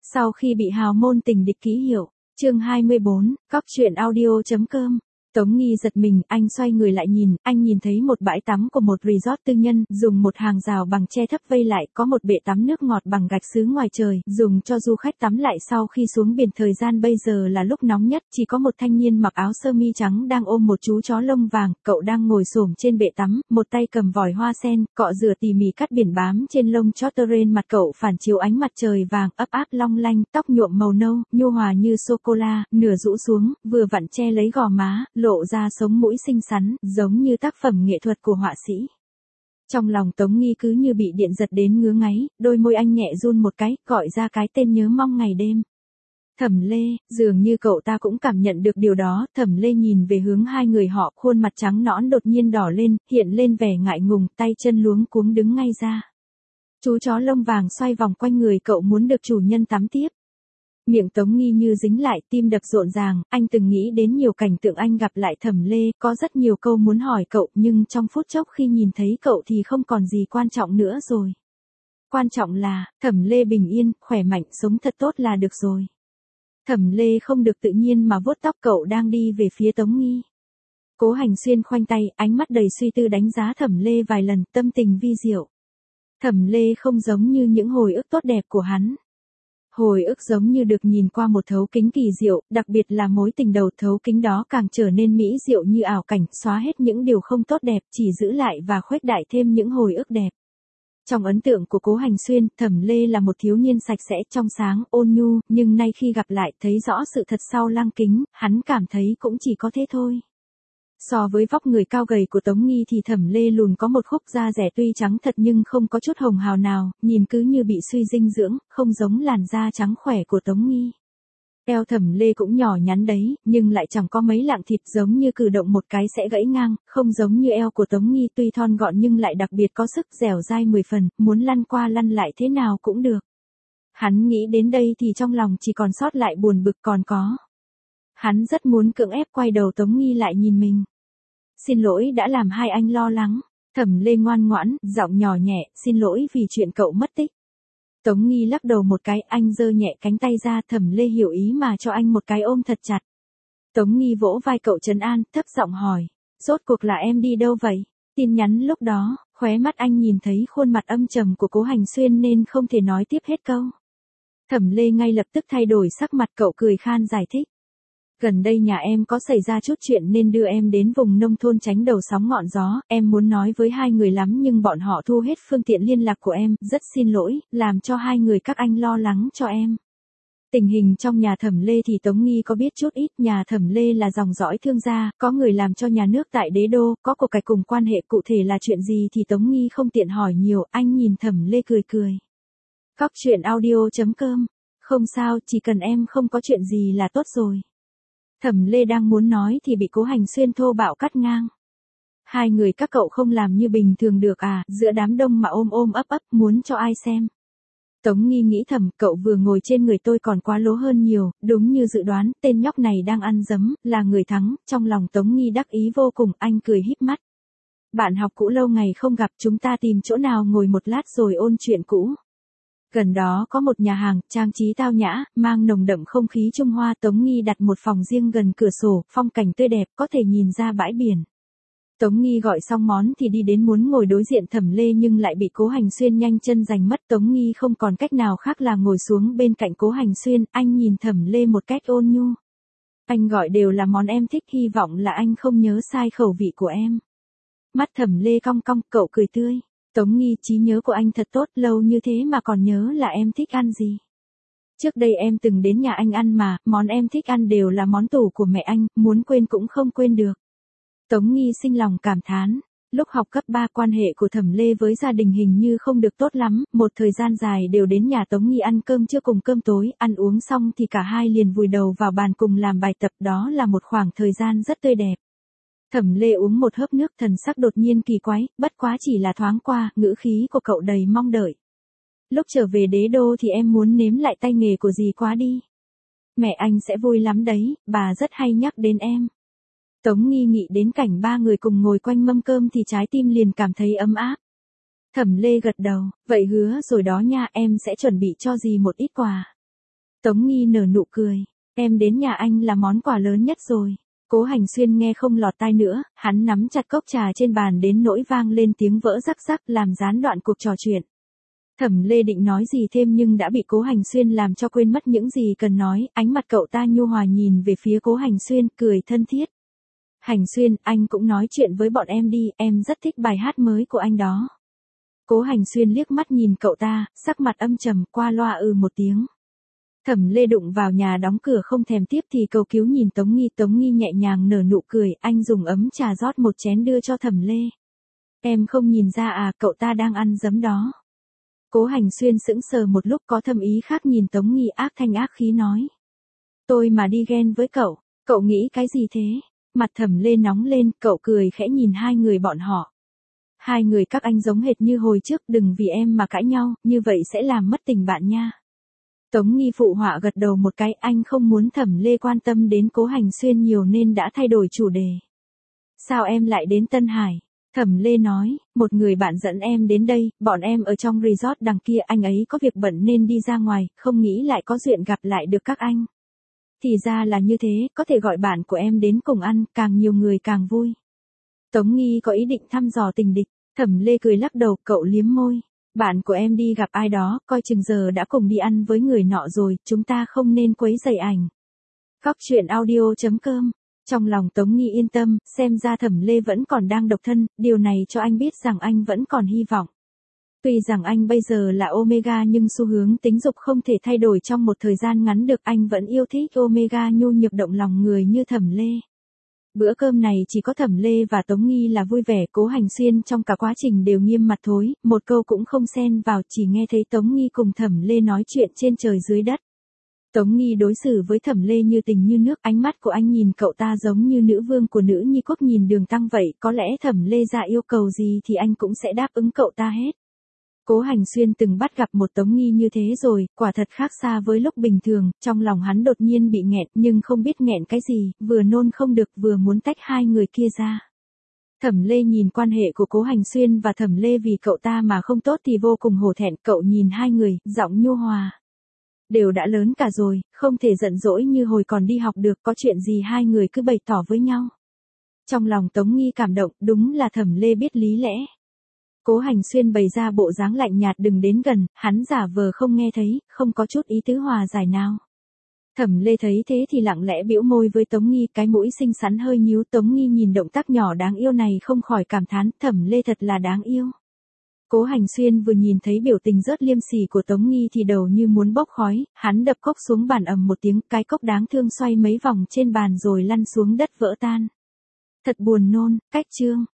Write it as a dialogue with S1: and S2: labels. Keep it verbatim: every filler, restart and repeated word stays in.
S1: Sau khi bị hào môn tình địch ký hiệu, chương hai mươi bốn, cóc truyện audio.com. Tống Nghi giật mình, anh xoay người lại nhìn, anh nhìn thấy một bãi tắm của một resort tư nhân, dùng một hàng rào bằng tre thấp vây lại, có một bệ tắm nước ngọt bằng gạch sứ ngoài trời, dùng cho du khách tắm lại sau khi xuống biển. Thời gian bây giờ là lúc nóng nhất, chỉ có một thanh niên mặc áo sơ mi trắng đang ôm một chú chó lông vàng, cậu đang ngồi xổm trên bệ tắm, một tay cầm vòi hoa sen, cọ rửa tỉ mỉ cắt biển bám trên lông chó tơ rên. Mặt cậu phản chiếu ánh mặt trời vàng ấp áp long lanh, tóc nhuộm màu nâu, nhu hòa như sô cô la, nửa rũ xuống, vừa vặn che lấy gò má, lộ ra sống mũi xinh xắn, giống như tác phẩm nghệ thuật của họa sĩ. Trong lòng Tống Nghi cứ như bị điện giật đến ngứa ngáy, đôi môi anh nhẹ run một cái, gọi ra cái tên nhớ mong ngày đêm. Thẩm Lê, dường như cậu ta cũng cảm nhận được điều đó. Thẩm Lê nhìn về hướng hai người họ, khuôn mặt trắng nõn đột nhiên đỏ lên, hiện lên vẻ ngại ngùng, tay chân luống cuống đứng ngay ra. Chú chó lông vàng xoay vòng quanh người cậu muốn được chủ nhân tắm tiếp. Miệng Tống Nghi như dính lại, tim đập rộn ràng, anh từng nghĩ đến nhiều cảnh tượng anh gặp lại Thẩm Lê, có rất nhiều câu muốn hỏi cậu, nhưng trong phút chốc khi nhìn thấy cậu thì không còn gì quan trọng nữa rồi. Quan trọng là, Thẩm Lê bình yên, khỏe mạnh, sống thật tốt là được rồi. Thẩm Lê không được tự nhiên mà vuốt tóc cậu đang đi về phía Tống Nghi. Cố Hành Xuyên khoanh tay, ánh mắt đầy suy tư đánh giá Thẩm Lê vài lần, tâm tình vi diệu. Thẩm Lê không giống như những hồi ức tốt đẹp của hắn. Hồi ức giống như được nhìn qua một thấu kính kỳ diệu, đặc biệt là mối tình đầu thấu kính đó càng trở nên mỹ diệu như ảo cảnh, xóa hết những điều không tốt đẹp, chỉ giữ lại và khuếch đại thêm những hồi ức đẹp. Trong ấn tượng của Cố Hành Xuyên, Thẩm Lê là một thiếu niên sạch sẽ, trong sáng, ôn nhu, nhưng nay khi gặp lại, thấy rõ sự thật sau lăng kính, hắn cảm thấy cũng chỉ có thế thôi. So với vóc người cao gầy của Tống Nghi thì Thẩm Lê lùn có một khúc da rẻ tuy trắng thật nhưng không có chút hồng hào nào, nhìn cứ như bị suy dinh dưỡng, không giống làn da trắng khỏe của Tống Nghi. Eo Thẩm Lê cũng nhỏ nhắn đấy, nhưng lại chẳng có mấy lạng thịt, giống như cử động một cái sẽ gãy ngang, không giống như eo của Tống Nghi tuy thon gọn nhưng lại đặc biệt có sức dẻo dai mười phần, muốn lăn qua lăn lại thế nào cũng được. Hắn nghĩ đến đây thì trong lòng chỉ còn sót lại buồn bực còn có. Hắn rất muốn cưỡng ép quay đầu Tống Nghi lại nhìn mình. Xin lỗi đã làm hai anh lo lắng. Thẩm Lê ngoan ngoãn, giọng nhỏ nhẹ, xin lỗi vì chuyện cậu mất tích. Tống Nghi lắc đầu một cái, anh giơ nhẹ cánh tay ra, Thẩm Lê hiểu ý mà cho anh một cái ôm thật chặt. Tống Nghi vỗ vai cậu trấn an, thấp giọng hỏi, rốt cuộc là em đi đâu vậy? Tin nhắn lúc đó, khóe mắt anh nhìn thấy khuôn mặt âm trầm của Cố Hành Xuyên nên không thể nói tiếp hết câu. Thẩm Lê ngay lập tức thay đổi sắc mặt, cậu cười khan giải thích. Gần đây nhà em có xảy ra chút chuyện nên đưa em đến vùng nông thôn tránh đầu sóng ngọn gió, em muốn nói với hai người lắm nhưng bọn họ thu hết phương tiện liên lạc của em, rất xin lỗi, làm cho hai người các anh lo lắng cho em. Tình hình trong nhà Thẩm Lê thì Tống Nghi có biết chút ít, nhà Thẩm Lê là dòng dõi thương gia, có người làm cho nhà nước tại đế đô, có của cải cùng quan hệ, cụ thể là chuyện gì thì Tống Nghi không tiện hỏi nhiều, anh nhìn Thẩm Lê cười cười. Cóc truyện audio.com, không sao, chỉ cần em không có chuyện gì là tốt rồi. Thẩm Lê đang muốn nói thì bị Cố Hành Xuyên thô bạo cắt ngang. Hai người các cậu không làm như bình thường được à, giữa đám đông mà ôm ôm ấp ấp, muốn cho ai xem. Tống Nghi nghĩ thầm, cậu vừa ngồi trên người tôi còn quá lố hơn nhiều, đúng như dự đoán, tên nhóc này đang ăn dấm, là người thắng, trong lòng Tống Nghi đắc ý vô cùng, anh cười híp mắt. Bạn học cũ lâu ngày không gặp, chúng ta tìm chỗ nào ngồi một lát rồi ôn chuyện cũ. Gần đó có một nhà hàng, trang trí tao nhã, mang nồng đậm không khí Trung Hoa. Tống Nghi đặt một phòng riêng gần cửa sổ, phong cảnh tươi đẹp, có thể nhìn ra bãi biển. Tống Nghi gọi xong món thì đi đến muốn ngồi đối diện Thẩm Lê nhưng lại bị Cố Hành Xuyên nhanh chân giành mất. Tống Nghi không còn cách nào khác là ngồi xuống bên cạnh Cố Hành Xuyên, anh nhìn Thẩm Lê một cách ôn nhu. Anh gọi đều là món em thích, hy vọng là anh không nhớ sai khẩu vị của em. Mắt Thẩm Lê cong cong, cậu cười tươi. Tống Nghi, trí nhớ của anh thật tốt, lâu như thế mà còn nhớ là em thích ăn gì. Trước đây em từng đến nhà anh ăn mà, món em thích ăn đều là món tủ của mẹ anh, muốn quên cũng không quên được. Tống Nghi sinh lòng cảm thán. Lúc học cấp ba quan hệ của Thẩm Lê với gia đình hình như không được tốt lắm, một thời gian dài đều đến nhà Tống Nghi ăn cơm trưa cùng cơm tối, ăn uống xong thì cả hai liền vùi đầu vào bàn cùng làm bài tập, đó là một khoảng thời gian rất tươi đẹp. Thẩm Lê uống một hớp nước, thần sắc đột nhiên kỳ quái, bất quá chỉ là thoáng qua, ngữ khí của cậu đầy mong đợi. Lúc trở về đế đô thì em muốn nếm lại tay nghề của dì quá đi. Mẹ anh sẽ vui lắm đấy, bà rất hay nhắc đến em. Tống Nghi nghĩ đến cảnh ba người cùng ngồi quanh mâm cơm thì trái tim liền cảm thấy ấm áp. Thẩm Lê gật đầu, vậy hứa rồi đó nha, em sẽ chuẩn bị cho dì một ít quà. Tống Nghi nở nụ cười. Em đến nhà anh là món quà lớn nhất rồi. Cố Hành Xuyên nghe không lọt tai nữa, hắn nắm chặt cốc trà trên bàn đến nỗi vang lên tiếng vỡ rắc rắc làm gián đoạn cuộc trò chuyện. Thẩm Lê định nói gì thêm nhưng đã bị Cố Hành Xuyên làm cho quên mất những gì cần nói, ánh mặt cậu ta nhu hòa nhìn về phía Cố Hành Xuyên, cười thân thiết. Hành Xuyên, anh cũng nói chuyện với bọn em đi, em rất thích bài hát mới của anh đó. Cố Hành Xuyên liếc mắt nhìn cậu ta, sắc mặt âm trầm, qua loa ừ một tiếng. Thẩm Lê đụng vào nhà đóng cửa không thèm tiếp thì cầu cứu nhìn Tống Nghi. Tống Nghi nhẹ nhàng nở nụ cười, anh dùng ấm trà rót một chén đưa cho Thẩm Lê. Em không nhìn ra à, cậu ta đang ăn giấm đó. Cố Hành Xuyên sững sờ một lúc có thâm ý khác nhìn Tống Nghi ác thanh ác khí nói. Tôi mà đi ghen với cậu, cậu nghĩ cái gì thế? Mặt Thẩm Lê nóng lên, cậu cười khẽ nhìn hai người bọn họ. Hai người các anh giống hệt như hồi trước, đừng vì em mà cãi nhau, như vậy sẽ làm mất tình bạn nha. Tống Nghi phụ họa gật đầu một cái, anh không muốn Thẩm Lê quan tâm đến Cố Hành Xuyên nhiều nên đã thay đổi chủ đề. Sao em lại đến Tân Hải? Thẩm Lê nói, một người bạn dẫn em đến đây, bọn em ở trong resort đằng kia, anh ấy có việc bận nên đi ra ngoài, không nghĩ lại có duyên gặp lại được các anh. Thì ra là như thế, có thể gọi bạn của em đến cùng ăn, càng nhiều người càng vui. Tống Nghi có ý định thăm dò tình địch, Thẩm Lê cười lắc đầu, cậu liếm môi. Bạn của em đi gặp ai đó, coi chừng giờ đã cùng đi ăn với người nọ rồi, chúng ta không nên quấy rầy ảnh. Cóc truyện audio chấm com. Trong lòng Tống Nghi yên tâm, xem ra Thẩm Lê vẫn còn đang độc thân, điều này cho anh biết rằng anh vẫn còn hy vọng. Tuy rằng anh bây giờ là Omega nhưng xu hướng tính dục không thể thay đổi trong một thời gian ngắn được, anh vẫn yêu thích Omega nhu nhược động lòng người như Thẩm Lê. Bữa cơm này chỉ có Thẩm Lê và Tống Nghi là vui vẻ, Cố Hành Xuyên trong cả quá trình đều nghiêm mặt thối, một câu cũng không xen vào, chỉ nghe thấy Tống Nghi cùng Thẩm Lê nói chuyện trên trời dưới đất. Tống Nghi đối xử với Thẩm Lê như tình như nước, ánh mắt của anh nhìn cậu ta giống như nữ vương của nữ nhi quốc nhìn Đường Tăng vậy, có lẽ Thẩm Lê ra yêu cầu gì thì anh cũng sẽ đáp ứng cậu ta hết. Cố Hành Xuyên từng bắt gặp một Tống Nghi như thế rồi, quả thật khác xa với lúc bình thường, trong lòng hắn đột nhiên bị nghẹn nhưng không biết nghẹn cái gì, vừa nôn không được vừa muốn tách hai người kia ra. Thẩm Lê nhìn quan hệ của Cố Hành Xuyên và Thẩm Lê vì cậu ta mà không tốt thì vô cùng hổ thẹn, cậu nhìn hai người, giọng nhu hòa. Đều đã lớn cả rồi, không thể giận dỗi như hồi còn đi học được, có chuyện gì hai người cứ bày tỏ với nhau. Trong lòng Tống Nghi cảm động, đúng là Thẩm Lê biết lý lẽ. Cố Hành Xuyên bày ra bộ dáng lạnh nhạt, đừng đến gần, hắn giả vờ không nghe thấy, không có chút ý tứ hòa giải nào. Thẩm Lê thấy thế thì lặng lẽ bĩu môi với Tống Nghi, cái mũi xinh xắn hơi nhíu. Tống Nghi nhìn động tác nhỏ đáng yêu này không khỏi cảm thán, Thẩm Lê thật là đáng yêu. Cố Hành Xuyên vừa nhìn thấy biểu tình rớt liêm sỉ của Tống Nghi thì đầu như muốn bốc khói, hắn đập cốc xuống bàn ầm một tiếng, cái cốc đáng thương xoay mấy vòng trên bàn rồi lăn xuống đất vỡ tan. Thật buồn nôn, cách chương.